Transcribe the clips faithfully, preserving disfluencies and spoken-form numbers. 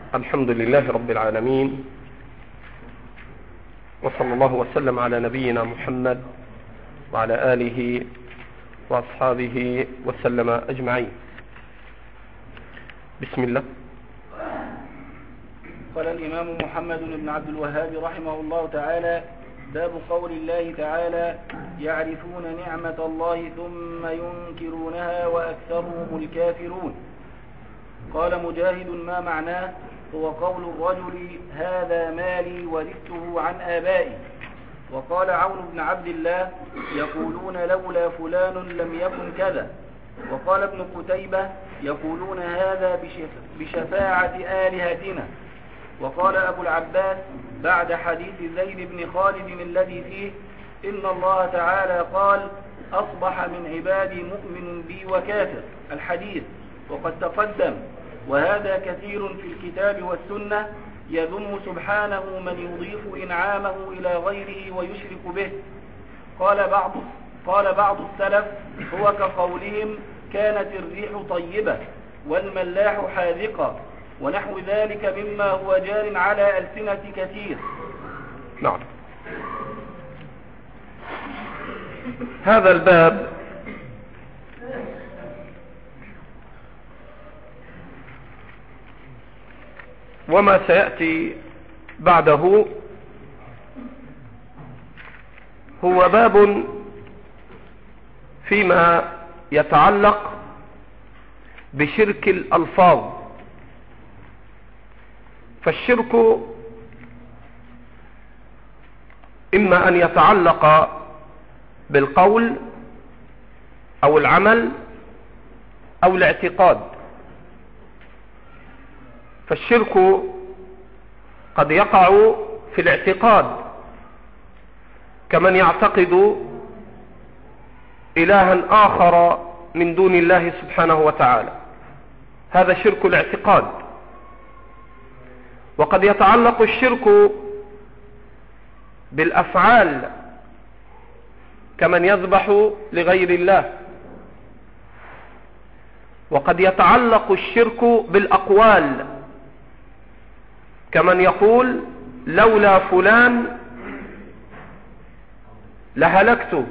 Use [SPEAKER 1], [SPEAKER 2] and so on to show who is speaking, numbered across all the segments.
[SPEAKER 1] الحمد لله رب العالمين، وصلى الله وسلم على نبينا محمد وعلى آله وأصحابه وسلم أجمعين. بسم الله.
[SPEAKER 2] قال الإمام محمد بن عبد الوهاب رحمه الله تعالى: باب قول الله تعالى: يعرفون نعمة الله ثم ينكرونها وأكثرهم الكافرون. قال مجاهد: ما معناه؟ هو قول الرجل: هذا مالي ورثته عن آبائي. وقال عون بن عبد الله: يقولون لولا فلان لم يكن كذا. وقال ابن قتيبة: يقولون هذا بشفاعة آلهتنا. وقال أبو العباس بعد حديث زيد بن خالد الذي فيه: إن الله تعالى قال: أصبح من عبادي مؤمن بي وكافر، الحديث، وقد تقدم. وهذا كثير في الكتاب والسنة، يذم سبحانه من يضيف إنعامه إلى غيره ويشرك به. قال بعض قال بعض السلف: هو كقولهم: كانت الريح طيبة والملاح حاذقا، ونحو ذلك مما هو جار على ألسنة كثير.
[SPEAKER 1] نعم. هذا الباب وما سيأتي بعده هو باب فيما يتعلق بشرك الألفاظ. فالشرك إما أن يتعلق بالقول أو العمل أو الاعتقاد. فالشرك قد يقع في الاعتقاد، كمن يعتقد إلها آخر من دون الله سبحانه وتعالى، هذا شرك الاعتقاد. وقد يتعلق الشرك بالأفعال، كمن يذبح لغير الله. وقد يتعلق الشرك بالأقوال، كمن يقول: لولا فلان لهلكت،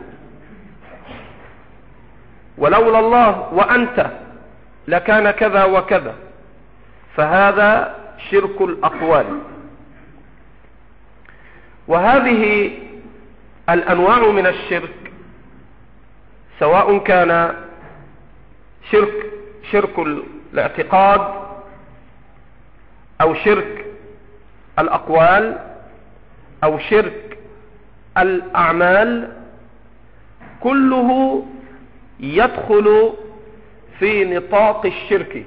[SPEAKER 1] ولولا الله وأنت لكان كذا وكذا. فهذا شرك الأقوال. وهذه الأنواع من الشرك، سواء كان شرك شرك الاعتقاد أو شرك الأقوال أو شرك الأعمال، كله يدخل في نطاق الشرك،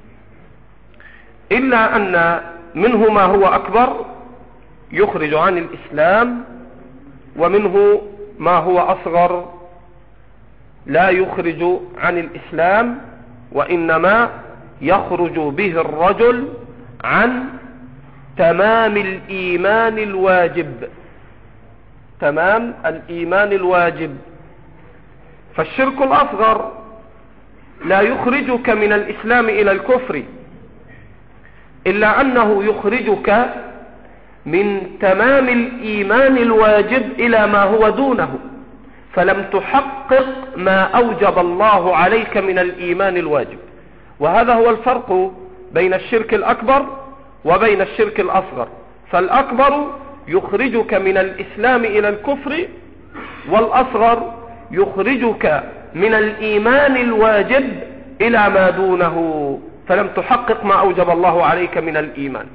[SPEAKER 1] إلا أن منه ما هو أكبر يخرج عن الإسلام، ومنه ما هو أصغر لا يخرج عن الإسلام، وإنما يخرج به الرجل عن تمام الإيمان الواجب، تمام الإيمان الواجب. فالشرك الأصغر لا يخرجك من الإسلام إلى الكفر، إلا أنه يخرجك من تمام الإيمان الواجب إلى ما هو دونه، فلم تحقق ما أوجب الله عليك من الإيمان الواجب. وهذا هو الفرق بين الشرك الأكبر وبين الشرك الأصغر. فالأكبر يخرجك من الإسلام إلى الكفر، والأصغر يخرجك من الإيمان الواجب إلى ما دونه، فلم تحقق ما أوجب الله عليك من الإيمان.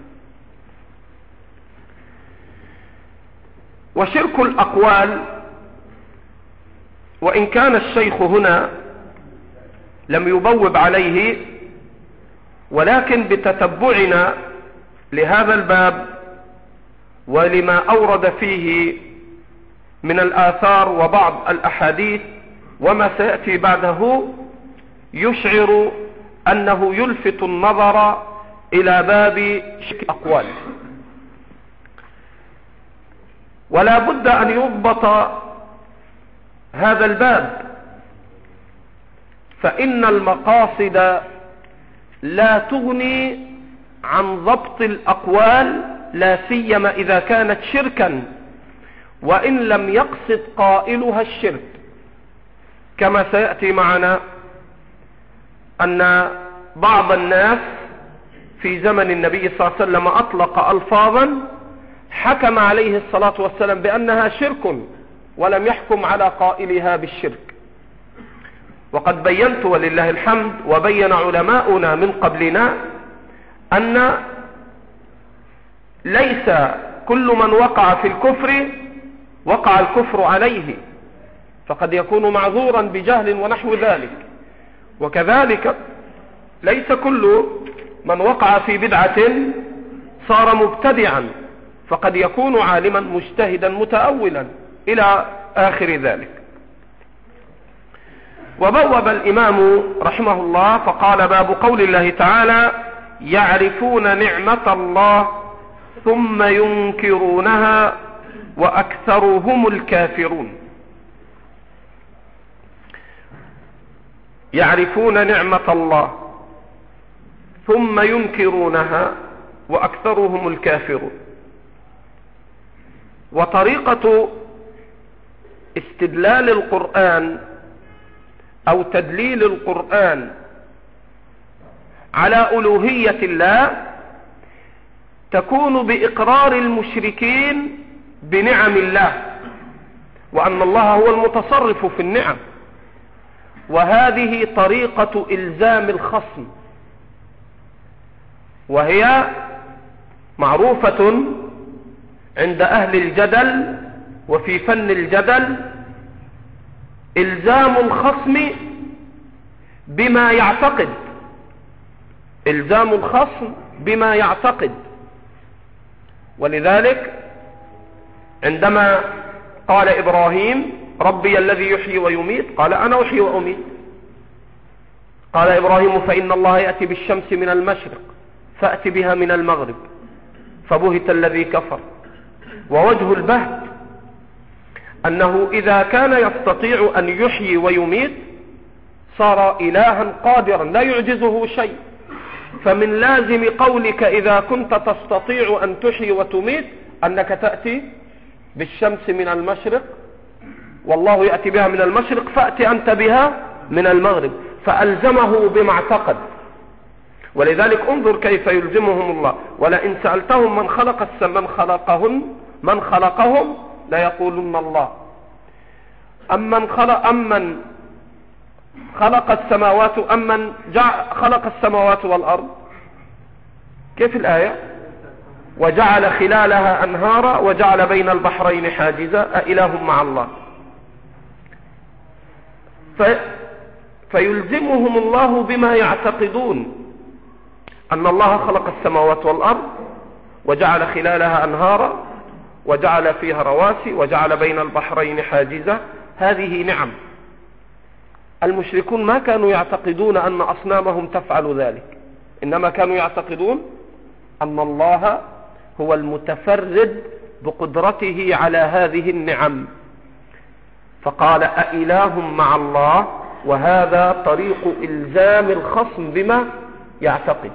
[SPEAKER 1] وشرك الأقوال، وإن كان الشيخ هنا لم يبوب عليه، ولكن بتتبعنا لهذا الباب ولما أورد فيه من الآثار وبعض الأحاديث وما سيأتي بعده، يشعر أنه يلفت النظر إلى باب شرك الأقوال. ولا بد أن يضبط هذا الباب، فإن المقاصد لا تغني عن ضبط الأقوال، لا سيما إذا كانت شركا وإن لم يقصد قائلها الشرك، كما سيأتي معنا أن بعض الناس في زمن النبي صلى الله عليه وسلم أطلق ألفاظا حكم عليه الصلاة والسلام بأنها شرك ولم يحكم على قائلها بالشرك. وقد بينت ولله الحمد وبين علماؤنا من قبلنا أن ليس كل من وقع في الكفر وقع الكفر عليه، فقد يكون معذورا بجهل ونحو ذلك. وكذلك ليس كل من وقع في بدعة صار مبتدعا، فقد يكون عالما مجتهدا متأولا إلى آخر ذلك. وبوب الإمام رحمه الله فقال: باب قول الله تعالى: يعرفون نعمة الله ثم ينكرونها وأكثرهم الكافرون. يعرفون نعمة الله ثم ينكرونها وأكثرهم الكافرون. وطريقة استدلال القرآن أو تدليل القرآن على ألوهية الله تكون بإقرار المشركين بنعم الله، وأن الله هو المتصرف في النعم. وهذه طريقة إلزام الخصم، وهي معروفة عند أهل الجدل وفي فن الجدل، إلزام الخصم بما يعتقد، إلزام الخصم بما يعتقد. ولذلك عندما قال إبراهيم: ربي الذي يحيي ويميت، قال: أنا أحيي وأميت. قال إبراهيم: فإن الله يأتي بالشمس من المشرق فأت بها من المغرب، فبهت الذي كفر. ووجه البهت أنه إذا كان يستطيع أن يحيي ويميت صار إلها قادرا لا يعجزه شيء. فمن لازم قولك إذا كنت تستطيع أن تحيي وتميت أنك تأتي بالشمس من المشرق والله يأتي بها من المشرق، فأتي أنت بها من المغرب، فألزمه بما اعتقد. ولذلك انظر كيف يلزمهم الله: ولئن سألتهم من خلق السماء من خلقهم من خلقهم ليقولن الله. أمن خلق أمن خلق السماوات أمن خلق السماوات والأرض. كيف الآية؟ وجعل خلالها أنهارا وجعل بين البحرين حاجزا أإله مع الله. في فيلزمهم الله بما يعتقدون أن الله خلق السماوات والأرض وجعل خلالها أنهارا وجعل فيها رواسي وجعل بين البحرين حاجزا. هذه نعم. المشركون ما كانوا يعتقدون أن أصنامهم تفعل ذلك، إنما كانوا يعتقدون أن الله هو المتفرد بقدرته على هذه النعم. فقال: أإله مع الله. وهذا طريق إلزام الخصم بما يعتقد.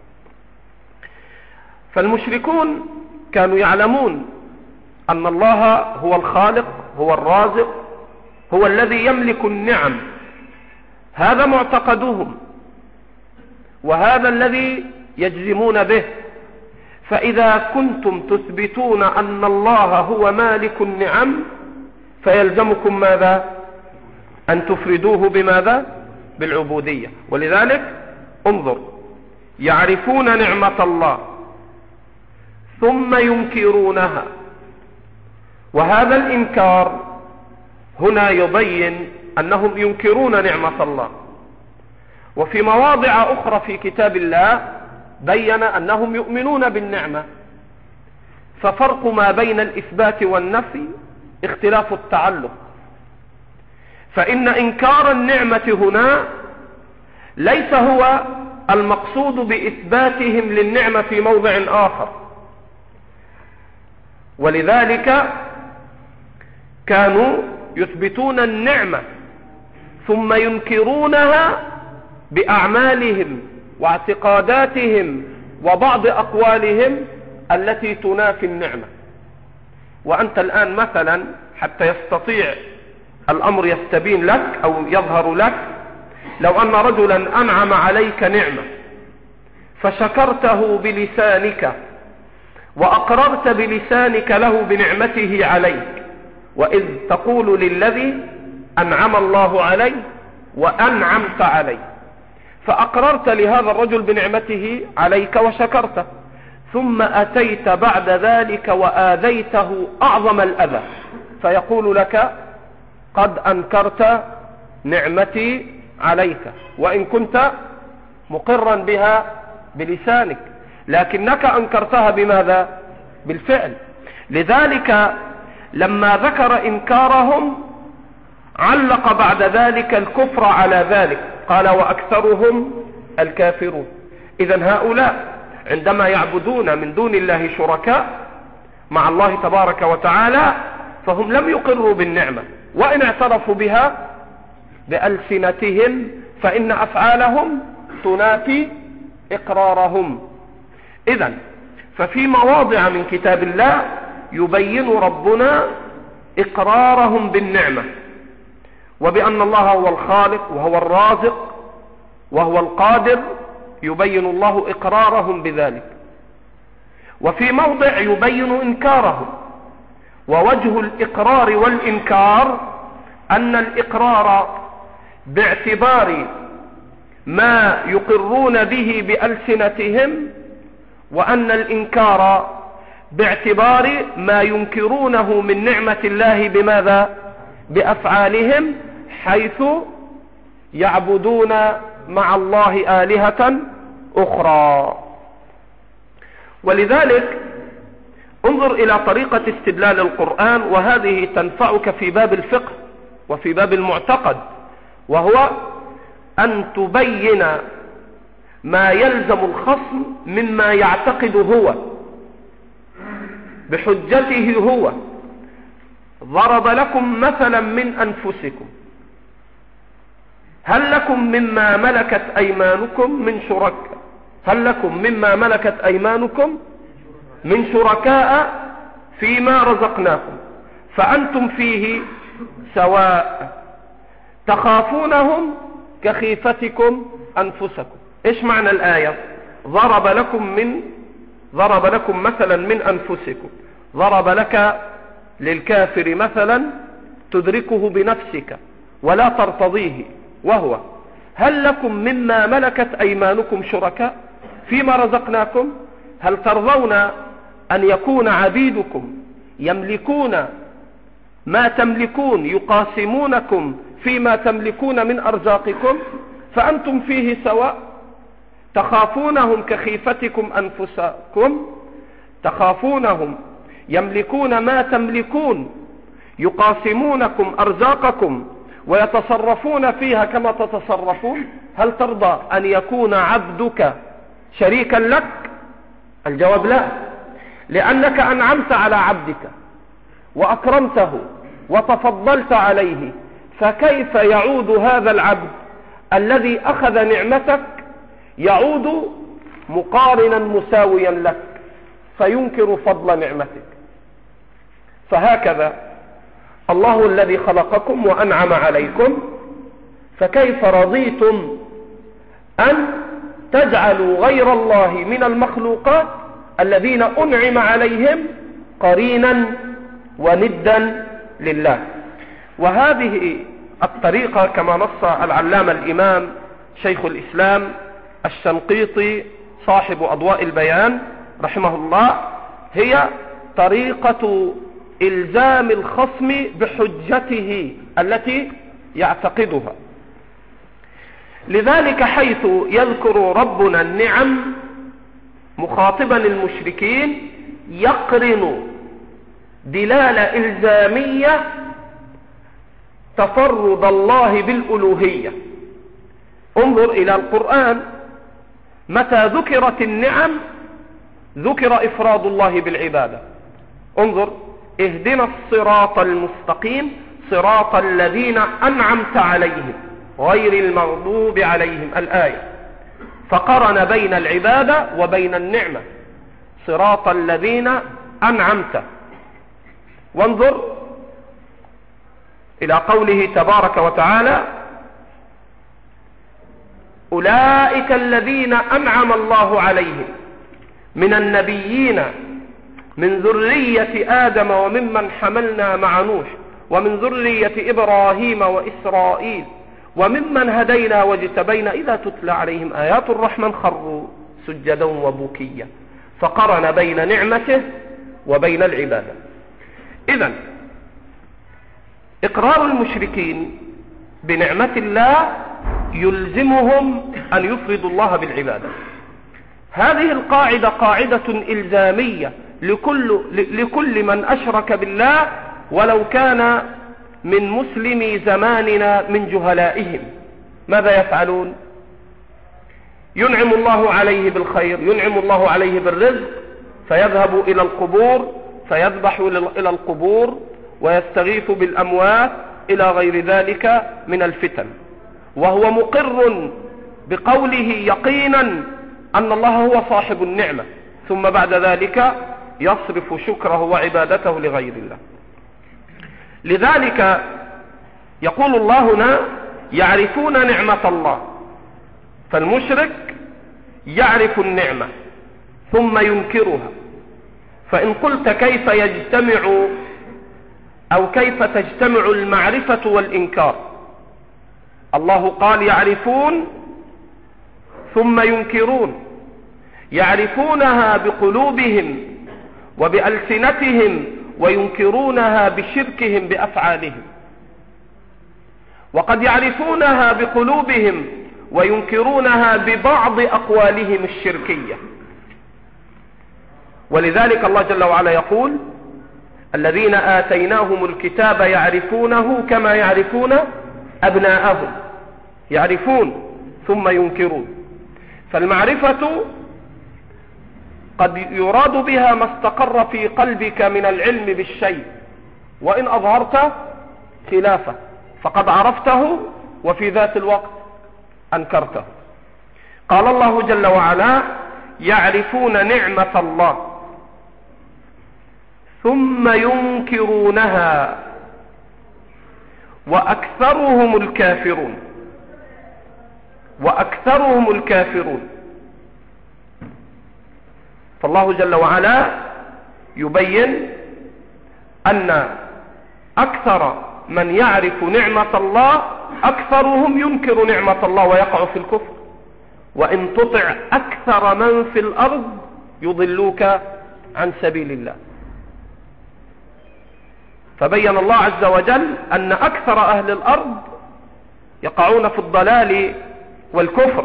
[SPEAKER 1] فالمشركون كانوا يعلمون أن الله هو الخالق، هو الرازق، هو الذي يملك النعم. هذا معتقدهم وهذا الذي يجزمون به. فإذا كنتم تثبتون أن الله هو مالك النعم فيلزمكم ماذا؟ أن تفردوه بماذا؟ بالعبودية. ولذلك انظر: يعرفون نعمة الله ثم ينكرونها. وهذا الإنكار هنا يبين أنهم ينكرون نعمة الله. وفي مواضع أخرى في كتاب الله بين أنهم يؤمنون بالنعمة. ففرق ما بين الإثبات والنفي اختلاف التعلق. فإن إنكار النعمة هنا ليس هو المقصود بإثباتهم للنعمة في موضع آخر. ولذلك كانوا يثبتون النعمة ثم ينكرونها بأعمالهم واعتقاداتهم وبعض أقوالهم التي تنافي النعمة. وأنت الآن مثلا حتى يستطيع الأمر يستبين لك أو يظهر لك، لو أن رجلا أنعم عليك نعمة فشكرته بلسانك وأقررت بلسانك له بنعمته عليك، وإذ تقول للذي أنعم الله عليه وأنعمت عليه، فأقررت لهذا الرجل بنعمته عليك وشكرته، ثم أتيت بعد ذلك وآذيته أعظم الأذى، فيقول لك قد أنكرت نعمتي عليك وإن كنت مقرا بها بلسانك، لكنك أنكرتها بماذا؟ بالفعل. لذلك لما ذكر إنكارهم علق بعد ذلك الكفر على ذلك، قال وأكثرهم الكافرون. إذن هؤلاء عندما يعبدون من دون الله شركاء مع الله تبارك وتعالى فهم لم يقروا بالنعمة، وإن اعترفوا بها بألسنتهم فإن أفعالهم تنافي إقرارهم. إذن ففي مواضع من كتاب الله يبين ربنا إقرارهم بالنعمة، وبأن الله هو الخالق وهو الرازق وهو القادر، يبين الله إقرارهم بذلك. وفي موضع يبين إنكارهم، ووجه الإقرار والإنكار أن الإقرار باعتبار ما يقرون به بألسنتهم، وأن الإنكار باعتبار ما ينكرونه من نعمة الله بماذا؟ بأفعالهم، حيث يعبدون مع الله آلهة أخرى. ولذلك انظر إلى طريقة استدلال القرآن، وهذه تنفعك في باب الفقه وفي باب المعتقد، وهو أن تبين ما يلزم الخصم مما يعتقد هو بحجته هو. ضرب لكم مثلا من أنفسكم، هل لكم مما ملكت أيمانكم من شركاء هل لكم مما ملكت أيمانكم من شركاء فيما رزقناكم فأنتم فيه سواء تخافونهم كخيفتكم أنفسكم. إيش معنى الآية؟ ضرب لكم من ضرب لكم مثلا من أنفسكم، ضرب لك للكافر مثلا تدركه بنفسك ولا ترتضيه، وهو هل لكم مما ملكت أيمانكم شركاء فيما رزقناكم؟ هل ترضون أن يكون عبيدكم يملكون ما تملكون، يقاسمونكم فيما تملكون من أرزاقكم، فأنتم فيه سواء تخافونهم كخيفتكم أنفسكم، تخافونهم يملكون ما تملكون، يقاسمونكم أرزاقكم ويتصرفون فيها كما تتصرفون. هل ترضى أن يكون عبدك شريكا لك؟ الجواب لا، لأنك أنعمت على عبدك وأكرمته وتفضلت عليه، فكيف يعود هذا العبد الذي أخذ نعمتك يعود مقارنا مساويا لك فينكر فضل نعمتك؟ فهكذا الله الذي خلقكم وأنعم عليكم، فكيف رضيتم أن تجعلوا غير الله من المخلوقات الذين أنعم عليهم قرينا وندا لله؟ وهذه الطريقة كما نص العلامة الإمام شيخ الإسلام الشنقيطي صاحب أضواء البيان رحمه الله، هي طريقة إلزام الخصم بحجته التي يعتقدها. لذلك حيث يذكر ربنا النعم مخاطبا المشركين يقرن دلالة إلزامية تفرد الله بالألوهية. انظر إلى القرآن، متى ذكرت النعم ذكر إفراد الله بالعبادة. انظر، اهدنا الصراط المستقيم صراط الذين أنعمت عليهم غير المغضوب عليهم، الآية. فقرن بين العبادة وبين النعمة، صراط الذين أنعمت. وانظر إلى قوله تبارك وتعالى: أولئك الذين أنعم الله عليهم من النبيين من ذرية آدم وممن حملنا مع نوح ومن ذرية إبراهيم وإسرائيل وممن هدينا واجتبينا إذا تتلى عليهم آيات الرحمن خروا سجدا وبكيا. فقرن بين نعمته وبين العبادة. إذن إقرار المشركين بنعمة الله يلزمهم أن يفردوا الله بالعبادة. هذه القاعدة قاعدة إلزامية لكل, لكل من أشرك بالله ولو كان من مسلمي زماننا من جهلائهم. ماذا يفعلون؟ ينعم الله عليه بالخير، ينعم الله عليه بالرزق، فيذهب إلى القبور فيذبح إلى القبور ويستغيث بالأموات إلى غير ذلك من الفتن، وهو مقر بقوله يقينا أن الله هو صاحب النعمة، ثم بعد ذلك يصرف شكره وعبادته لغير الله. لذلك يقول الله هنا: يعرفون نعمة الله. فالمشرك يعرف النعمة ثم ينكرها. فإن قلت كيف يجتمع أو كيف تجتمع المعرفة والإنكار؟ الله قال يعرفون ثم ينكرون، يعرفونها بقلوبهم وبألسنتهم وينكرونها بشركهم بأفعالهم. وقد يعرفونها بقلوبهم وينكرونها ببعض أقوالهم الشركية. ولذلك الله جل وعلا يقول: الذين آتيناهم الكتاب يعرفونه كما يعرفون أبناءهم. يعرفون ثم ينكرون. فالمعرفة قد يراد بها ما استقر في قلبك من العلم بالشيء، وإن أظهرت خلافه فقد عرفته وفي ذات الوقت أنكرته. قال الله جل وعلا: يعرفون نعمة الله ثم ينكرونها وأكثرهم الكافرون. وأكثرهم الكافرون. فالله جل وعلا يبين أن أكثر من يعرف نعمة الله أكثرهم ينكر نعمة الله ويقع في الكفر. وإن تطع أكثر من في الأرض يضلوك عن سبيل الله. فبين الله عز وجل أن أكثر أهل الأرض يقعون في الضلال والكفر،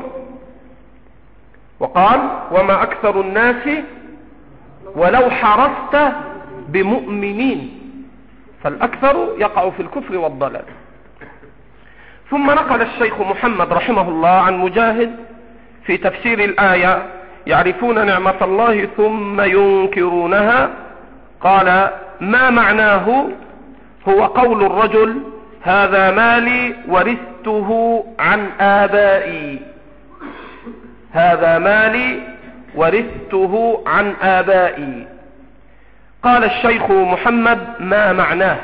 [SPEAKER 1] وقال: وما أكثر الناس ولو حرصت بمؤمنين. فالأكثر يقع في الكفر والضلال. ثم نقل الشيخ محمد رحمه الله عن مجاهد في تفسير الآية: يعرفون نعمة الله ثم ينكرونها، قال: ما معناه هو قول الرجل: هذا مالي ورثته عن آبائي. هذا مالي ورثته عن آبائي. قال الشيخ محمد: ما معناه؟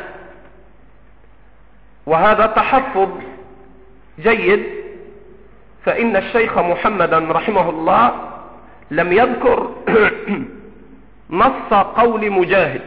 [SPEAKER 1] وهذا تحفظ جيد، فإن الشيخ محمدا رحمه الله لم يذكر نص قول مجاهد.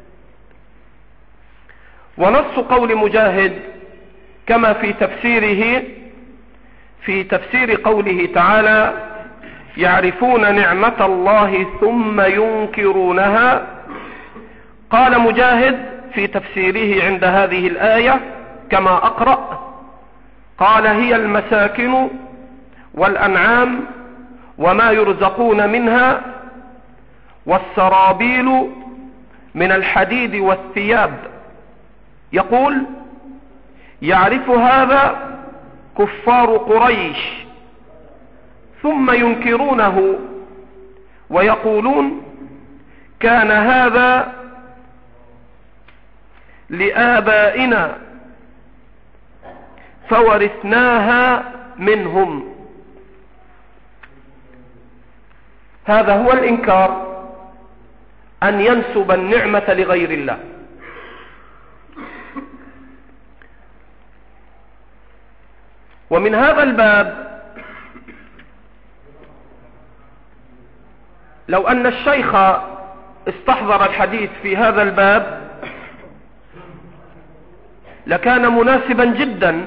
[SPEAKER 1] ونص قول مجاهد كما في تفسيره في تفسير قوله تعالى: يعرفون نعمة الله ثم ينكرونها. قال مجاهد في تفسيره عند هذه الآية كما أقرأ، قال: هي المساكن والأنعام وما يرزقون منها والسرابيل من الحديد والثياب. يقول: يعرف هذا كفار قريش ثم ينكرونه ويقولون: كان هذا لآبائنا فورثناها منهم. هذا هو الإنكار، أن ينسب النعمة لغير الله. ومن هذا الباب لو أن الشيخ استحضر الحديث في هذا الباب لكان مناسبا جدا،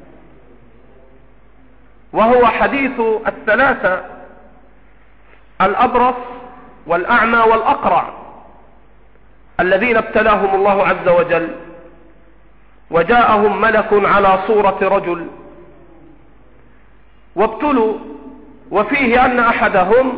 [SPEAKER 1] وهو حديث الثلاثة الأبرص والأعمى والأقرع الذين ابتلاهم الله عز وجل، وجاءهم ملك على صورة رجل وابتلوا، وفيه أن أحدهم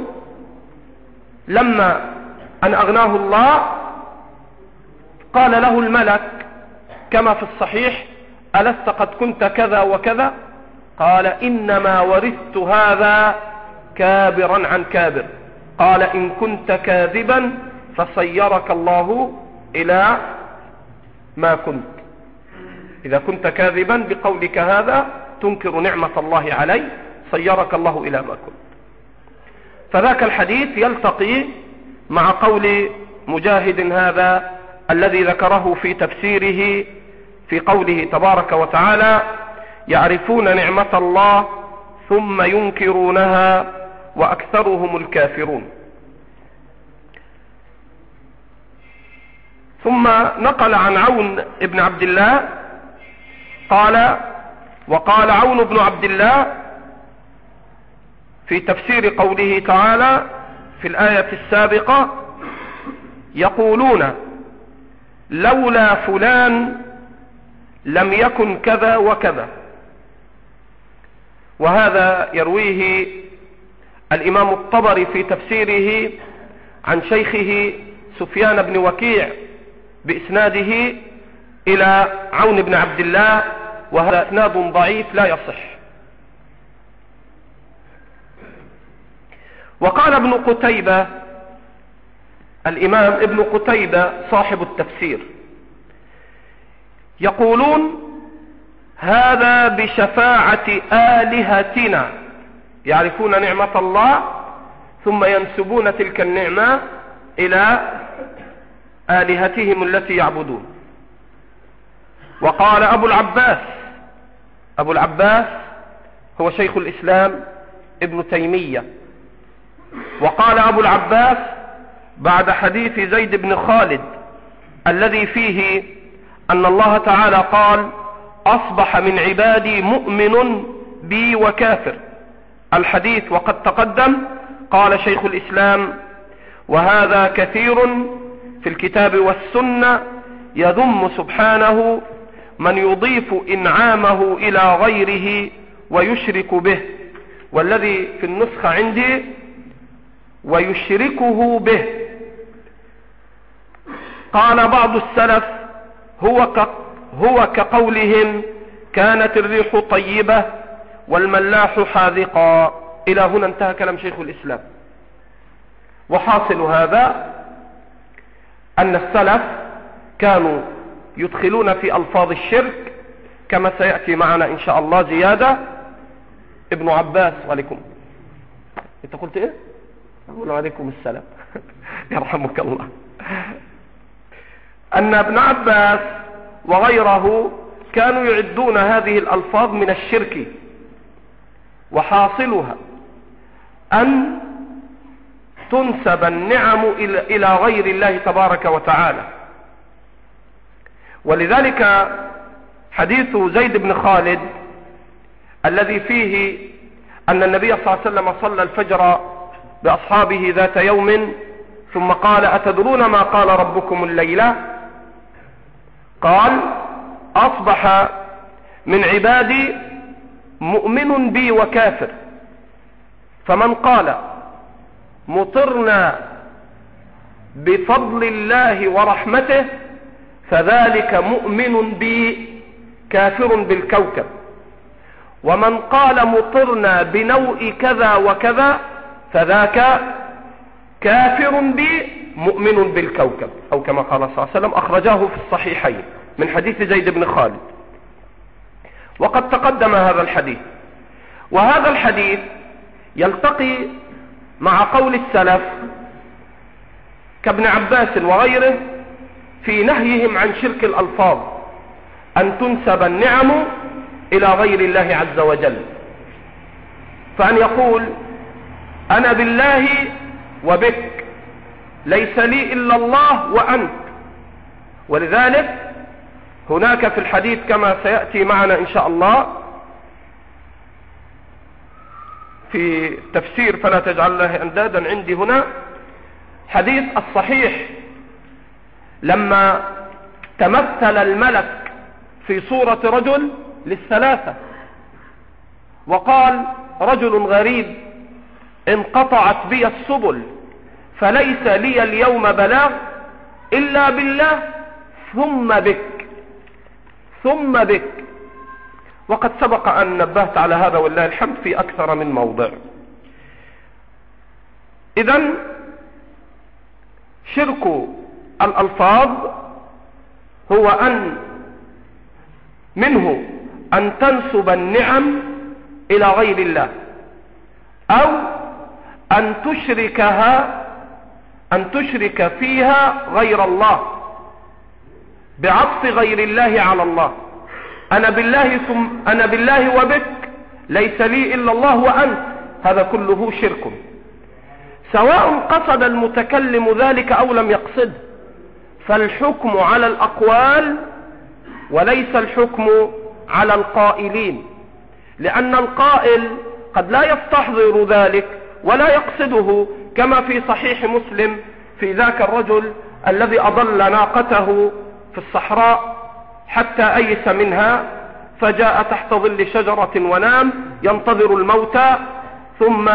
[SPEAKER 1] لما أن أغناه الله قال له الملك كما في الصحيح: ألست قد كنت كذا وكذا؟ قال: إنما ورثت هذا كابرا عن كابر. قال: إن كنت كاذبا فصيرك الله إلى ما كنت. إذا كنت كاذبا بقولك هذا تنكر نعمة الله علي، صيرك الله إلى ما كنت. فذاك الحديث يلتقي مع قول مجاهد هذا الذي ذكره في تفسيره في قوله تبارك وتعالى: يعرفون نعمة الله ثم ينكرونها وأكثرهم الكافرون. ثم نقل عن عون بن عبد الله قال: وقال عون بن عبد الله في تفسير قوله تعالى في الآية السابقة: يقولون لولا فلان لم يكن كذا وكذا. وهذا يرويه الإمام الطبري في تفسيره عن شيخه سفيان بن وكيع بإسناده إلى عون بن عبد الله، وهذا إسناد ضعيف لا يصح. وقال ابن قتيبة، الإمام ابن قتيبة صاحب التفسير، يقولون هذا بشفاعة آلهتنا، يعرفون نعمة الله ثم ينسبون تلك النعمة إلى آلهتهم التي يعبدون. وقال أبو العباس، أبو العباس هو شيخ الإسلام ابن تيمية، وقال أبو العباس بعد حديث زيد بن خالد الذي فيه أن الله تعالى قال: أصبح من عبادي مؤمن بي وكافر، الحديث وقد تقدم. قال شيخ الإسلام: وهذا كثير في الكتاب والسنة يذم سبحانه من يضيف إنعامه إلى غيره ويشرك به، والذي في النسخة عندي ويشركه به. قال بعض السلف: هو ك هو كقولهم كانت الريح طيبة والملاح حاذقا. إلى هنا انتهى كلام شيخ الإسلام. وحاصل هذا أن السلف كانوا يدخلون في ألفاظ الشرك كما سيأتي معنا إن شاء الله زيادة. ابن عباس، وعليكم، انت قلت ايه؟ وعليكم السلام يرحمك الله. أن ابن عباس وغيره كانوا يعدون هذه الألفاظ من الشرك، وحاصلها أن تنسب النعم إلى غير الله تبارك وتعالى. ولذلك حديث زيد بن خالد الذي فيه أن النبي صلى الله عليه وسلم صلى الفجر بأصحابه ذات يوم ثم قال: أتدرون ما قال ربكم الليلة؟ قال: أصبح من عبادي مؤمن بي وكافر، فمن قال مطرنا بفضل الله ورحمته فذلك مؤمن بي كافر بالكوكب، ومن قال مطرنا بنوء كذا وكذا فذاك كافر بي مؤمن بالكوكب، أو كما قال صلى الله عليه وسلم. أخرجاه في الصحيحين من حديث زيد بن خالد، وقد تقدم هذا الحديث. وهذا الحديث يلتقي مع قول السلف كابن عباس وغيره في نهيهم عن شرك الألفاظ، أن تنسب النعم إلى غير الله عز وجل، فأن يقول أنا بالله وبك، ليس لي إلا الله وأنت. ولذلك هناك في الحديث كما سيأتي معنا إن شاء الله في تفسير فلا تجعل الله أندادا عندي هنا، حديث الصحيح لما تمثل الملك في صورة رجل للثلاثة وقال رجل غريب انقطعت بي السبل فليس لي اليوم بلاغ إلا بالله ثم بك ثم بك. وقد سبق أن نبهت على هذا والله الحمد في أكثر من موضع. إذن شرك الألفاظ هو أن منه أن تنسب النعم إلى غير الله، أو أن تشركها أن تشرك فيها غير الله بعطف غير الله على الله. أنا بالله ثم أنا بالله وبك، ليس لي إلا الله وأنت، هذا كله شرك، سواء قصد المتكلم ذلك أو لم يقصده، فالحكم على الأقوال وليس الحكم على القائلين، لأن القائل قد لا يستحضر ذلك ولا يقصده، كما في صحيح مسلم في ذاك الرجل الذي أضل ناقته في الصحراء حتى أيس منها فجاء تحت ظل شجرة ونام ينتظر الموت، ثم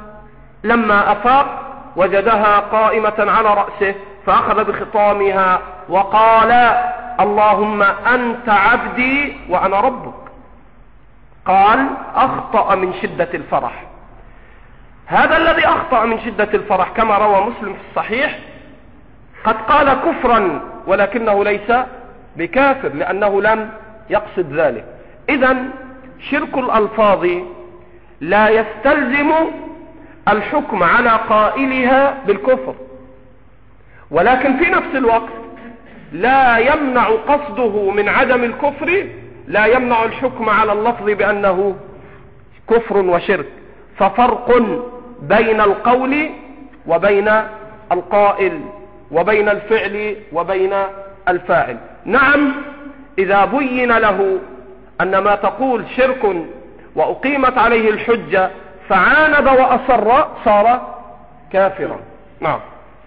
[SPEAKER 1] لما أفاق وجدها قائمة على رأسه فأخذ بخطامها وقال اللهم أنت عبدي وأنا ربك. قال أخطأ من شدة الفرح. هذا الذي أخطأ من شدة الفرح كما روى مسلم في الصحيح قد قال كفرا ولكنه ليس بكافر لأنه لم يقصد ذلك. إذن شرك الألفاظ لا يستلزم الحكم على قائلها بالكفر، ولكن في نفس الوقت لا يمنع قصده من عدم الكفر، لا يمنع الحكم على اللفظ بأنه كفر وشرك. ففرق بين القول وبين القائل، وبين الفعل وبين الفاعل. نعم إذا بين له أن ما تقول شرك وأقيمت عليه الحجة فعاند وأصر صار كافرا. نعم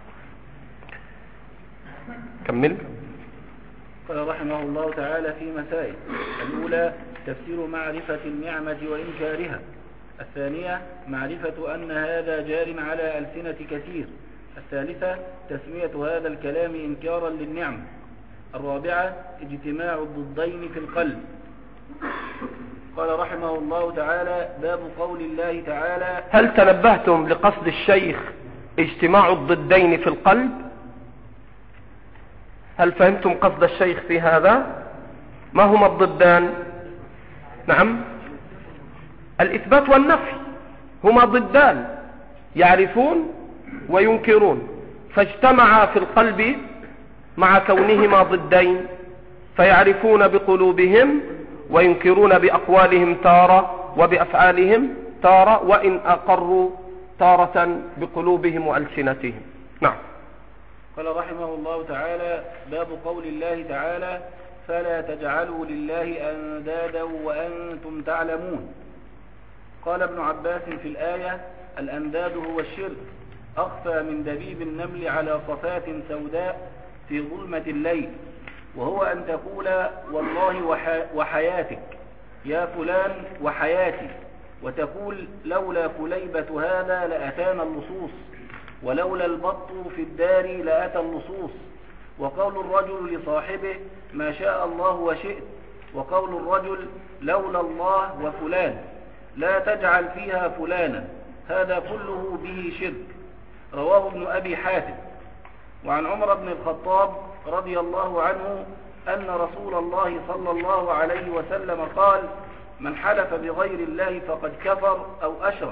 [SPEAKER 1] كمل.
[SPEAKER 2] قال رحمه الله تعالى في مسائل: الأولى تفسير معرفة النعمة وإنكارها. الثانية معرفة أن هذا جار على ألسنة كثير. الثالثة تسمية هذا الكلام إنكارا للنعم. الرابعة اجتماع الضدين في القلب. قال رحمه الله تعالى: باب قول الله تعالى.
[SPEAKER 1] هل تنبهتم لقصد الشيخ اجتماع الضدين في القلب؟ هل فهمتم قصد الشيخ في هذا؟ ما هما الضدان؟ نعم الإثبات والنفي هما ضدان يعرفون وينكرون، فاجتمعا في القلب مع كونهما ضدين، فيعرفون بقلوبهم وينكرون بأقوالهم تارة وبأفعالهم تارة، وإن أقروا تارة بقلوبهم وألسنتهم. نعم.
[SPEAKER 2] قال رحمه الله تعالى: باب قول الله تعالى: فلا تجعلوا لله أندادا وأنتم تعلمون. قال ابن عباس في الآية: الأنداد هو الشرك، أخفى من دبيب النمل على صفات سوداء في ظلمة الليل، وهو أن تقول والله وحياتك يا فلان وحياتي، وتقول لولا كليبة هذا لأتانا اللصوص، ولولا البط في الدار لأتى اللصوص. وقول الرجل لصاحبه ما شاء الله وشئت، وقول الرجل لولا الله وفلان، لا تجعل فيها فلانا، هذا كله به شرك. رواه ابن أبي حاتم. وعن عمر بن الخطاب رضي الله عنه أن رسول الله صلى الله عليه وسلم قال: من حلف بغير الله فقد كفر أو أشرك،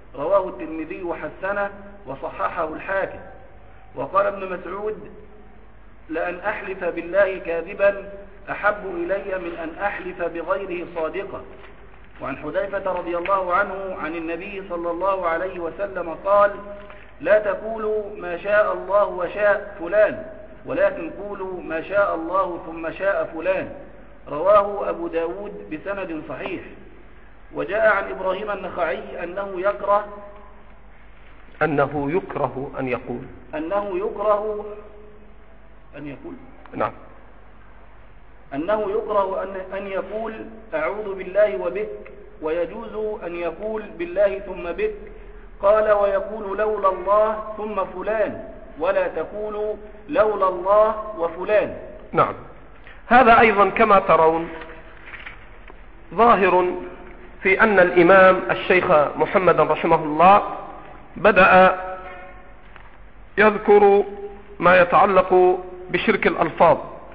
[SPEAKER 2] رواه الترمذي وحسنه وصححه الحاكم. وقال ابن مسعود: لأن أحلف بالله كاذبا أحب إلي من أن أحلف بغيره صادقا. وعن حذيفة رضي الله عنه عن النبي صلى الله عليه وسلم قال: لا تقولوا ما شاء الله وشاء فلان، ولكن قولوا ما شاء الله ثم شاء فلان. رواه أبو داود بسند صحيح. وجاء عن إبراهيم النخعي أنه يكره
[SPEAKER 1] أنه يكره أن يقول
[SPEAKER 2] أنه يكره أن يقول
[SPEAKER 1] نعم
[SPEAKER 2] أنه يكره أن أن يقول أعوذ بالله وبك، ويجوز أن يقول بالله ثم بك. قال: ويقول لولا الله ثم فلان، ولا تقول لولا الله وفلان.
[SPEAKER 1] نعم. هذا أيضا كما ترون ظاهر في أن الإمام الشيخ محمد رحمه الله بدأ يذكر ما يتعلق بشرك الألفاظ،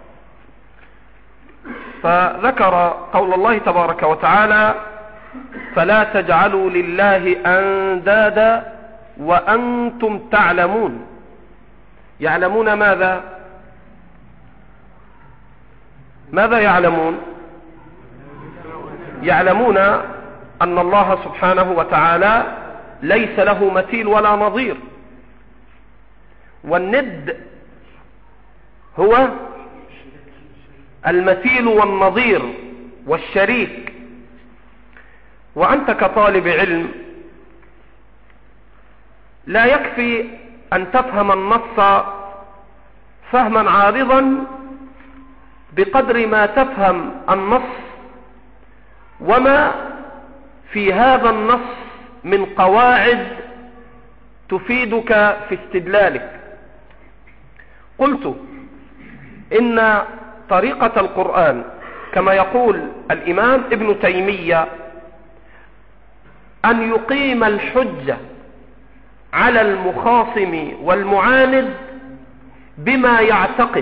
[SPEAKER 1] فذكر قول الله تبارك وتعالى: فلا تجعلوا لله أندادا وأنتم تعلمون. يعلمون ماذا؟ ماذا يعلمون؟ يعلمون أن الله سبحانه وتعالى ليس له مثيل ولا نظير، والند هو المثيل والنظير والشريك. وأنت كطالب علم لا يكفي أن تفهم النص فهما عارضا بقدر ما تفهم النص وما في هذا النص من قواعد تفيدك في استدلالك. قلت إن طريقة القرآن كما يقول الإمام ابن تيمية أن يقيم الحجة على المخاصم والمعاند بما يعتقد.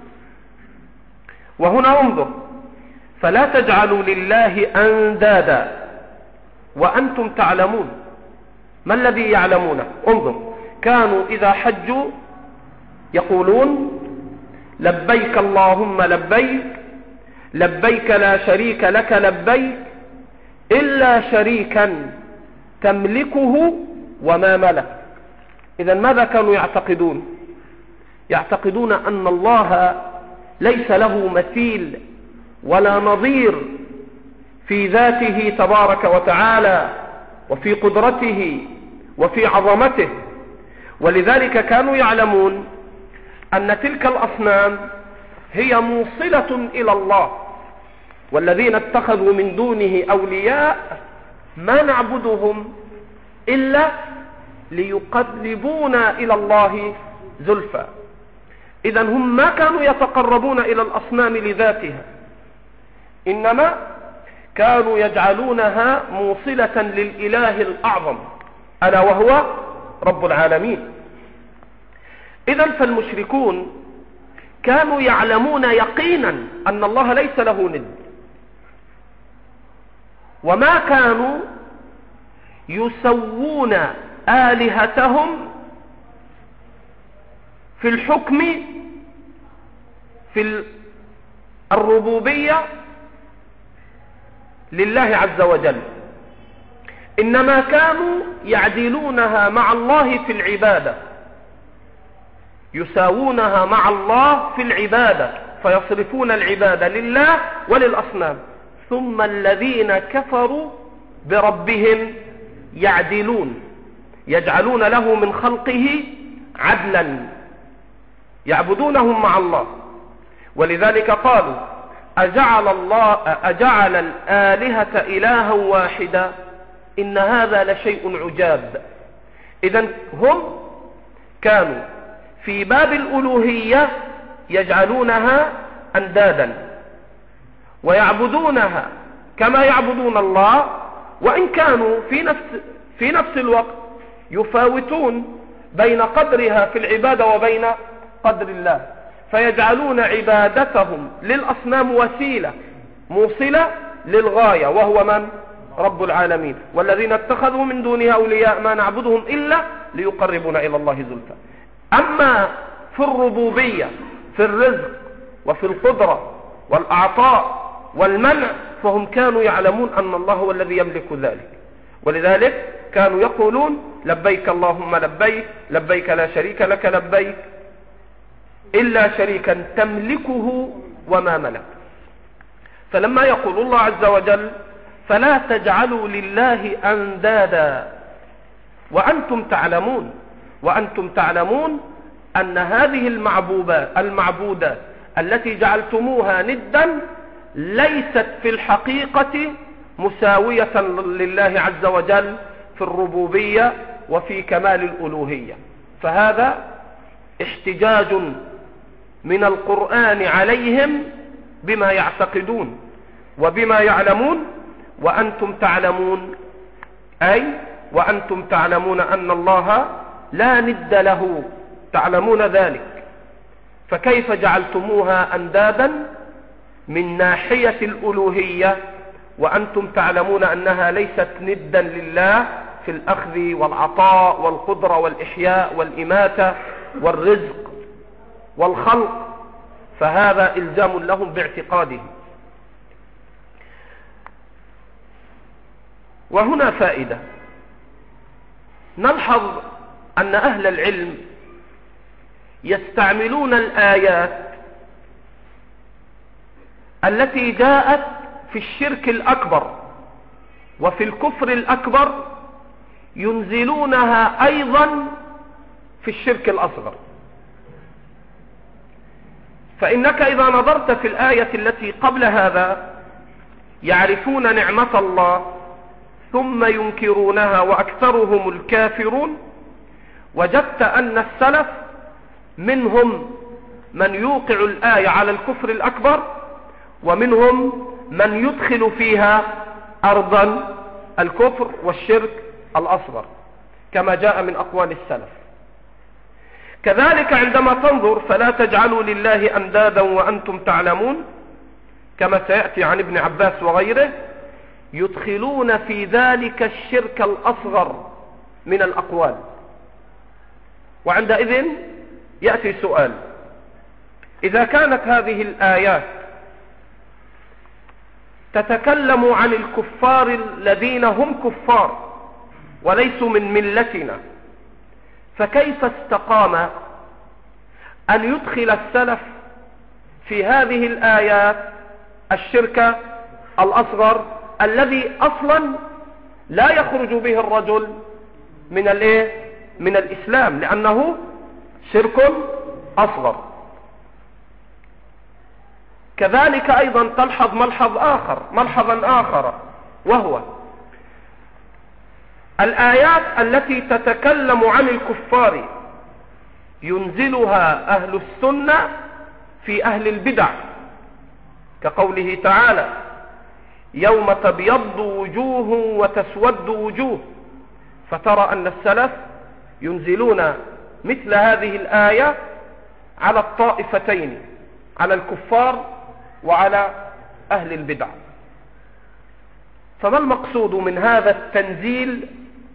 [SPEAKER 1] وهنا انظر: فلا تجعلوا لله أندادا وأنتم تعلمون. ما الذي يعلمونه؟ انظر: كانوا إذا حجوا يقولون لبيك اللهم لبيك، لبيك لا شريك لك لبيك، إلا شريكا تملكه وما ملك. إذا ماذا كانوا يعتقدون؟ يعتقدون أن الله ليس له مثيل ولا نظير في ذاته تبارك وتعالى وفي قدرته وفي عظمته. ولذلك كانوا يعلمون أن تلك الأصنام هي موصلة إلى الله، والذين اتخذوا من دونه أولياء ما نعبدهم إلا ليقربونا إلى الله زلفى. إذن هم ما كانوا يتقربون إلى الأصنام لذاتها، إنما كانوا يجعلونها موصلة للإله الأعظم ألا وهو رب العالمين. إذن فالمشركون كانوا يعلمون يقينا أن الله ليس له ند، وما كانوا يسوون آلهتهم في الحكم في الربوبية لله عز وجل، إنما كانوا يعدلونها مع الله في العبادة، يساوونها مع الله في العبادة، فيصرفون العبادة لله وللأصنام. ثم الذين كفروا بربهم يعدلون، يجعلون له من خلقه عدلا، يعبدونهم مع الله. ولذلك قالوا أجعل الله أجعل الآلهة إلها واحدا إن هذا لشيء عجاب. إذن هم كانوا في باب الألوهية يجعلونها أندادا ويعبدونها كما يعبدون الله، وإن كانوا في نفس في نفس الوقت يفاوتون بين قدرها في العبادة وبين قدر الله، فيجعلون عبادتهم للأصنام وسيلة موصلة للغاية، وهو من؟ رب العالمين، والذين اتخذوا من دونه أولياء ما نعبدهم إلا ليقربونا إلى الله زلفى. أما في الربوبية في الرزق وفي القدرة والأعطاء والمنع فهم كانوا يعلمون أن الله هو الذي يملك ذلك، ولذلك كانوا يقولون لبيك اللهم لبيك، لبيك لا شريك لك لبيك إلا شريكا تملكه وما ملك. فلما يقول الله عز وجل فلا تجعلوا لله أندادا وأنتم تعلمون، وأنتم تعلمون أن هذه المعبودات المعبودات التي جعلتموها ندا ليست في الحقيقة مساوية لله عز وجل في الربوبية وفي كمال الألوهية. فهذا احتجاج من القرآن عليهم بما يعتقدون وبما يعلمون، وأنتم تعلمون، أي وأنتم تعلمون أن الله لا ند له، تعلمون ذلك، فكيف جعلتموها أندادا من ناحية الألوهية وأنتم تعلمون أنها ليست ندا لله في الأخذ والعطاء والقدرة والإحياء والإماتة والرزق والخلق؟ فهذا إلزام لهم باعتقاده. وهنا فائدة، نلحظ أن أهل العلم يستعملون الآيات التي جاءت في الشرك الأكبر وفي الكفر الأكبر ينزلونها أيضا في الشرك الأصغر. فإنك إذا نظرت في الآية التي قبل هذا يعرفون نعمة الله ثم ينكرونها وأكثرهم الكافرون، وجدت أن السلف منهم من يوقع الآية على الكفر الأكبر ومنهم من يدخل فيها أرضا الكفر والشرك الأصغر كما جاء من أقوال السلف. كذلك عندما تنظر فلا تجعلوا لله أندادا وأنتم تعلمون كما سيأتي عن ابن عباس وغيره، يدخلون في ذلك الشرك الأصغر من الأقوال. وعندئذ يأتي سؤال، إذا كانت هذه الآيات تتكلم عن الكفار الذين هم كفار وليسوا من ملتنا، فكيف استقام أن يدخل السلف في هذه الآيات الشرك الأصغر الذي أصلا لا يخرج به الرجل من الايه من الإسلام لأنه شرك أصغر؟ كذلك أيضا تلحظ ملحظ آخر ملحظا آخر وهو الآيات التي تتكلم عن الكفار ينزلها أهل السنة في أهل البدع، كقوله تعالى يوم تبيض وجوه وتسود وجوه، فترى أن السلف ينزلون مثل هذه الآية على الطائفتين، على الكفار وعلى أهل البدع. فما المقصود من هذا التنزيل؟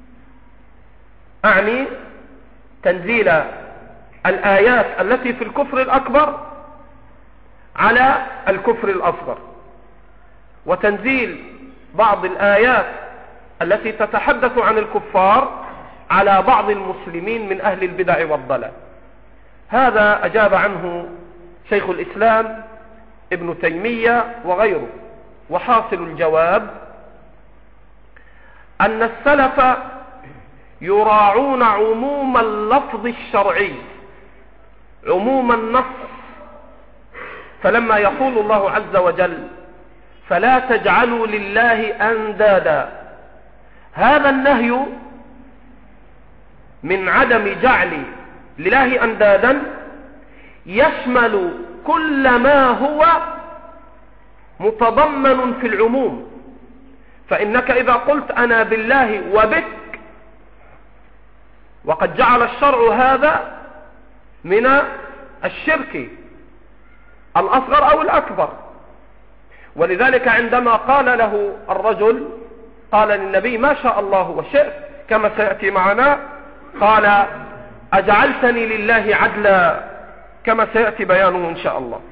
[SPEAKER 1] أعني تنزيل الآيات التي في الكفر الأكبر على الكفر الأصغر، وتنزيل بعض الآيات التي تتحدث عن الكفار على بعض المسلمين من أهل البدع والضلال. هذا أجاب عنه شيخ الإسلام ابن تيمية وغيره، وحاصل الجواب أن السلف يراعون عموم اللفظ الشرعي، عموم النص. فلما يقول الله عز وجل فلا تجعلوا لله أندادا، هذا النهي من عدم جعل لله أندادا يشمل كل ما هو متضمن في العموم. فإنك إذا قلت أنا بالله وبك، وقد جعل الشرع هذا من الشرك الأصغر أو الأكبر. ولذلك عندما قال له الرجل قال للنبي ما شاء الله وشئت كما سيأتي معنا، قال أجعلتني لله عدلا كما سيأتي بيانه إن شاء الله.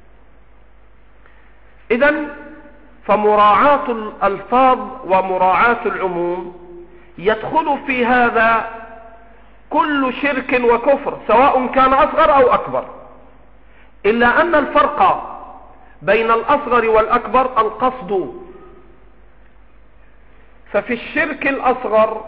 [SPEAKER 1] إذن فمراعاة الألفاظ ومراعاة العموم يدخل في هذا كل شرك وكفر سواء كان أصغر أو أكبر، إلا أن الفرق بين الأصغر والأكبر القصد. ففي الشرك الأصغر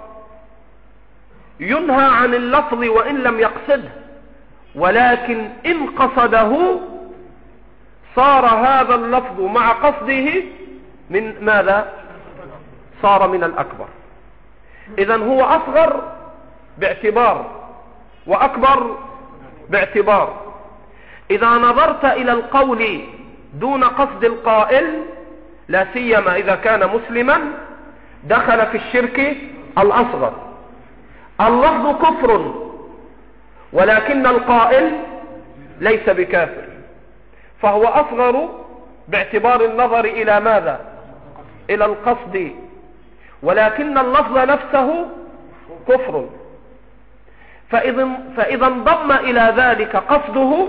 [SPEAKER 1] ينهى عن اللفظ وإن لم يقصده، ولكن إن قصده صار هذا اللفظ مع قصده من ماذا؟ صار من الأكبر. إذن هو أصغر باعتبار وأكبر باعتبار. إذا نظرت إلى القول دون قصد القائل، لا سيما إذا كان مسلما، دخل في الشرك الأصغر. اللفظ كفر ولكن القائل ليس بكافر، فهو أصغر باعتبار النظر إلى ماذا؟ إلى القصد، ولكن اللفظ نفسه كفر. فإذا, فإذا انضم إلى ذلك قصده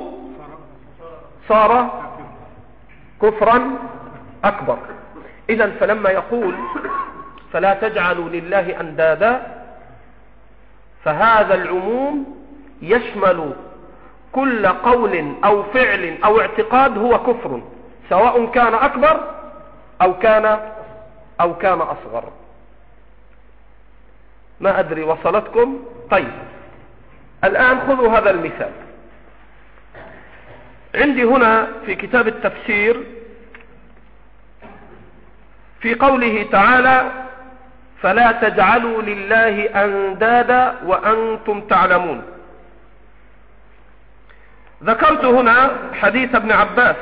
[SPEAKER 1] صار كفرا أكبر. إذا فلما يقول فلا تجعلوا لله أندادا، فهذا العموم يشمل كل قول أو فعل أو اعتقاد هو كفر، سواء كان أكبر أو كان أو كان أصغر. ما أدري وصلتكم؟ طيب الآن خذوا هذا المثال. عندي هنا في كتاب التفسير في قوله تعالى فلا تجعلوا لله أندادا وأنتم تعلمون، ذكرت هنا حديث ابن عباس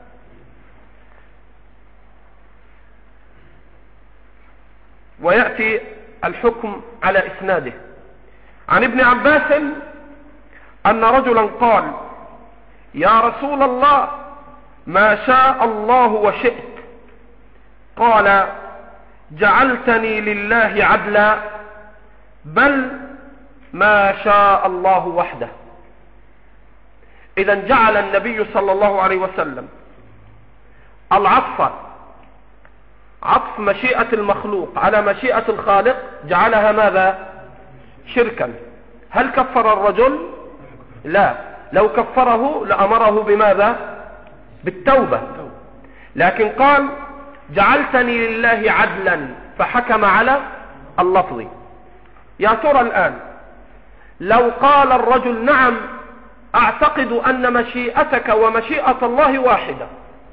[SPEAKER 1] ويأتي الحكم على إسناده. عن ابن عباس أن رجلا قال يا رسول الله ما شاء الله وشئت، قال جعلتني لله عدلا بل ما شاء الله وحده. إذا جعل النبي صلى الله عليه وسلم العطف عطف مشيئة المخلوق على مشيئة الخالق جعلها ماذا؟ شركا. هل كفر الرجل؟ لا، لو كفره لأمره بماذا؟ بالتوبة. لكن قال جعلتني لله عدلا فحكم على اللفظ. يا ترى الآن لو قال الرجل نعم أعتقد أن مشيئتك ومشيئة الله واحدة،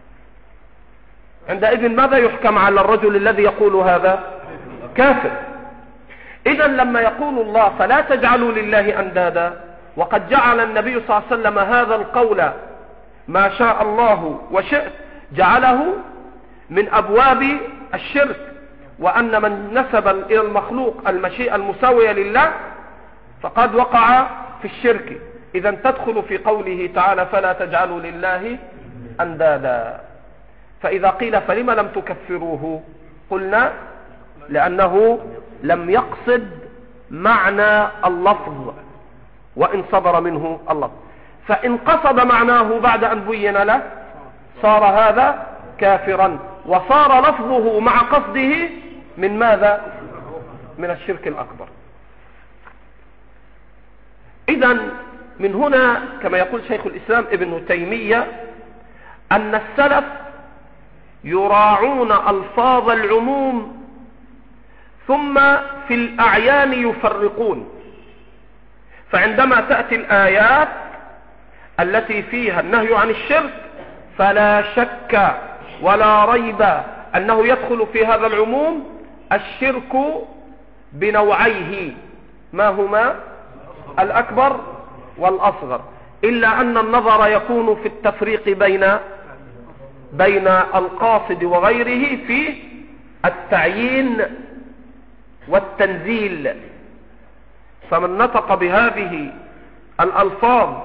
[SPEAKER 1] عندئذ ماذا يحكم على الرجل الذي يقول هذا؟ كافر. إذا لما يقول الله فلا تجعلوا لله أندادا، وقد جعل النبي صلى الله عليه وسلم هذا القول ما شاء الله وشئت جعله من أبواب الشرك، وأن من نسب إلى المخلوق المشيئة المساوية لله فقد وقع في الشرك. إذا تدخل في قوله تعالى فلا تجعلوا لله أندادا. فإذا قيل فلما لم تكفروه، قلنا لأنه لم يقصد معنى اللفظ وإن صدر منه اللفظ، فإن قصد معناه بعد أن بين له صار هذا كافرا، وصار لفظه مع قصده من ماذا؟ من الشرك الأكبر. إذا من هنا كما يقول شيخ الإسلام ابن تيمية أن السلف يراعون ألفاظ العموم ثم في الأعيان يفرقون. فعندما تأتي الآيات التي فيها النهي عن الشرك فلا شك ولا ريب أنه يدخل في هذا العموم الشرك بنوعيه، ما هما؟ الأكبر والأصغر، إلا أن النظر يكون في التفريق بين بين القاصد وغيره في التعيين والتنزيل. فمن نطق بهذه الألفاظ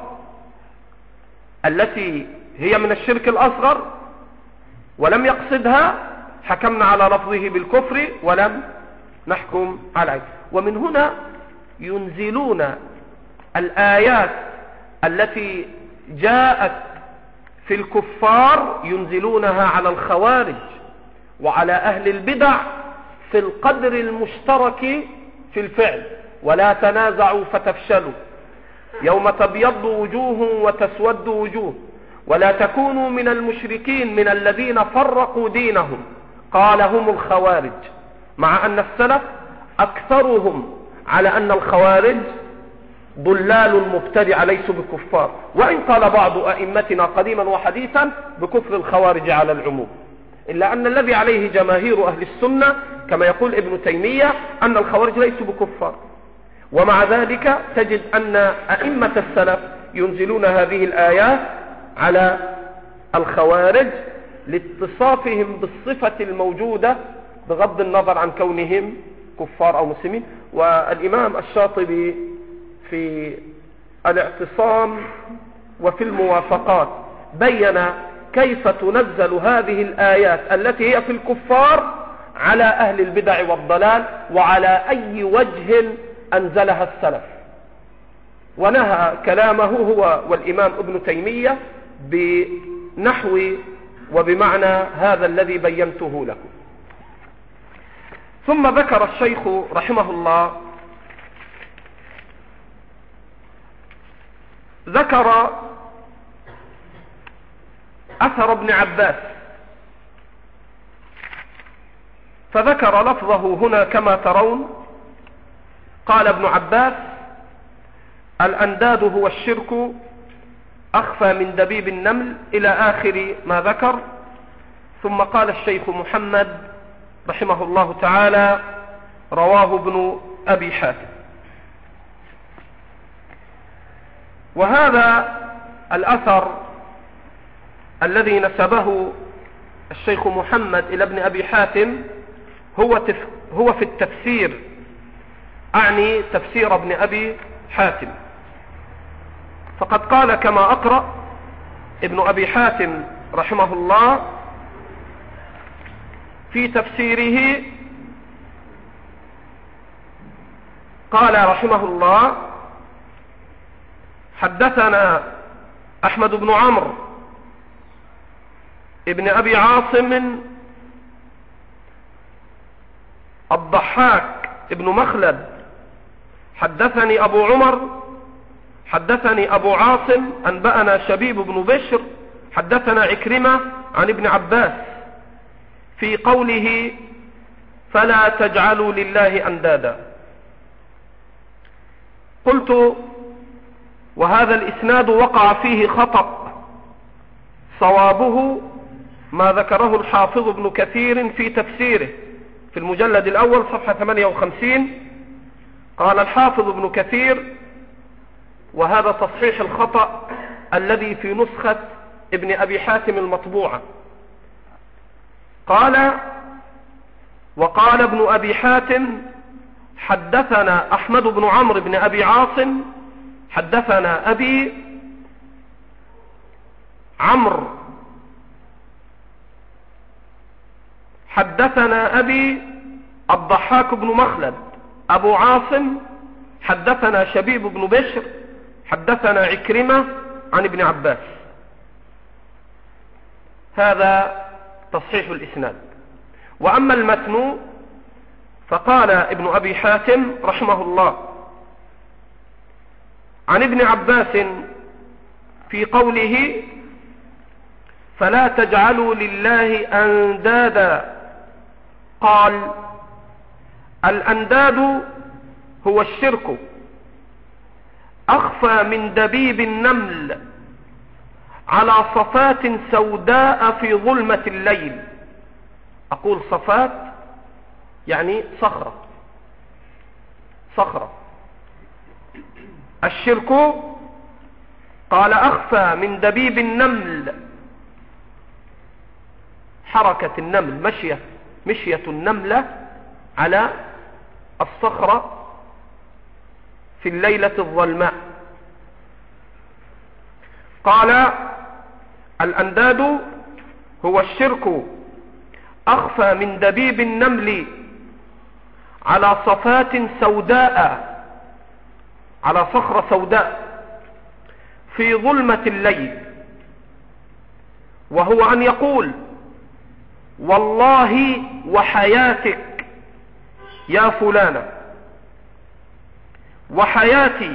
[SPEAKER 1] التي هي من الشرك الأصغر ولم يقصدها حكمنا على لفظه بالكفر ولم نحكم عليه. ومن هنا ينزلون الآيات التي جاءت في الكفار ينزلونها على الخوارج وعلى أهل البدع في القدر المشترك في الفعل. ولا تنازعوا فتفشلوا يوم تبيض وجوه وتسود وجوه ولا تكونوا من المشركين من الذين فرقوا دينهم قال هم الخوارج، مع أن السلف أكثرهم على أن الخوارج ضلال مبتدع ليسوا بكفار، وإن قال بعض أئمتنا قديما وحديثا بكفر الخوارج على العموم، إلا أن الذي عليه جماهير أهل السنة كما يقول ابن تيمية أن الخوارج ليسوا بكفار. ومع ذلك تجد أن أئمة السلف ينزلون هذه الآيات على الخوارج لاتصافهم بالصفة الموجودة بغض النظر عن كونهم كفار أو مسلمين. والإمام الشاطبي في الاعتصام وفي الموافقات بين كيف تنزل هذه الآيات التي هي في الكفار على أهل البدع والضلال وعلى أي وجه أنزلها السلف، ونهى كلامه هو والإمام ابن تيمية بنحو وبمعنى هذا الذي بينته لكم. ثم ذكر الشيخ رحمه الله ذكر أثر ابن عباس، فذكر لفظه هنا كما ترون. قال ابن عباس: الأنداد هو الشرك أخفى من دبيب النمل، إلى آخر ما ذكر. ثم قال الشيخ محمد رحمه الله تعالى: رواه ابن أبي حاتم. وهذا الأثر الذي نسبه الشيخ محمد إلى ابن أبي حاتم هو, تف هو في التفسير، أعني تفسير ابن أبي حاتم. فقد قال كما أقرأ ابن أبي حاتم رحمه الله في تفسيره، قال رحمه الله: حدثنا أحمد بن عمرو ابن أبي عاصم الضحاك ابن مخلد، حدثني أبو عمر حدثني أبو عاصم أنبأنا شبيب بن بشر حدثنا عكرمة عن ابن عباس في قوله: فلا تجعلوا لله أندادا. قلت: وهذا الإسناد وقع فيه خطأ، صوابه ما ذكره الحافظ ابن كثير في تفسيره في المجلد الأول صفحة ثمانية وخمسين. قال الحافظ ابن كثير: وهذا تصحيح الخطأ الذي في نسخة ابن أبي حاتم المطبوعة. قال: وقال ابن أبي حاتم: حدثنا أحمد بن عمرو بن أبي عاصم حدثنا أبي عمرو حدثنا أبي الضحاك بن مخلد أبو عاصم حدثنا شبيب بن بشر حدثنا عكرمة عن ابن عباس. هذا تصحيح الإسناد. وأما المتن فقال ابن أبي حاتم رحمه الله: عن ابن عباس في قوله: فلا تجعلوا لله أندادا، قال: الأنداد هو الشرك أخفى من دبيب النمل على صفات سوداء في ظلمة الليل. أقول صفات يعني صخرة صخرة. الشرك قال أخفى من دبيب النمل، حركة النمل، مشية مشية النملة على الصخرة في الليلة الظلماء. قال: الأنداد هو الشرك أخفى من دبيب النمل على صفات سوداء، على صخرة سوداء في ظلمة الليل، وهو أن يقول: والله وحياتك يا فلانة، وحياتي،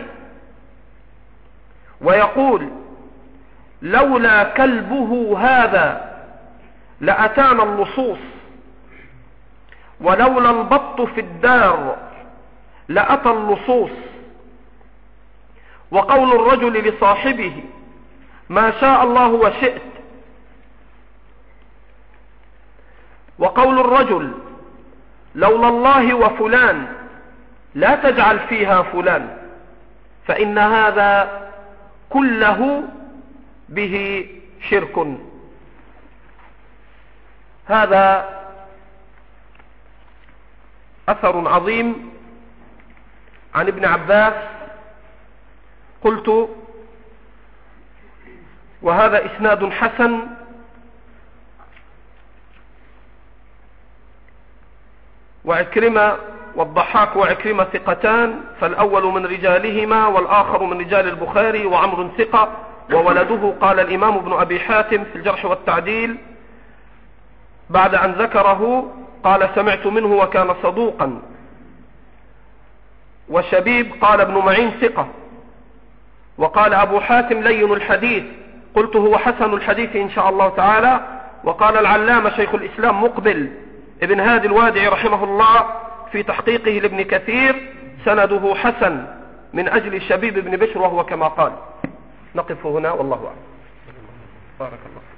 [SPEAKER 1] ويقول: لولا كلبه هذا لأتانا اللصوص، ولولا البط في الدار لأتى اللصوص. وقول الرجل لصاحبه: ما شاء الله وشئت. وقول الرجل: لولا الله وفلان لا تجعل فيها فلان، فإن هذا كله به شرك. هذا أثر عظيم عن ابن عباس. قلت: وهذا إسناد حسن، وعكرمة والضحاك وعكرمة ثقتان، فالأول من رجالهما والآخر من رجال البخاري، وعمر ثقة وولده. قال الإمام ابن أبي حاتم في الجرح والتعديل بعد أن ذكره، قال: سمعت منه وكان صدوقا. وشبيب قال ابن معين ثقة. وقال أبو حاتم لين الحديث. قلت: هو حسن الحديث إن شاء الله تعالى. وقال العلامة شيخ الإسلام مقبل ابن هادي الوادعي رحمه الله في تحقيقه لابن كثير: سنده حسن من أجل شبيب بن بشر، وهو كما قال. نقف هنا والله أعلم. بارك الله.